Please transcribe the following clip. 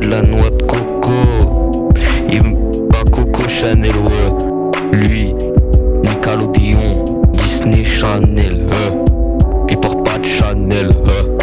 de la noix de coco. Il me pas Coco Chanel, ouais. Lui, Nickelodeon, Disney Chanel, il porte pas de Chanel,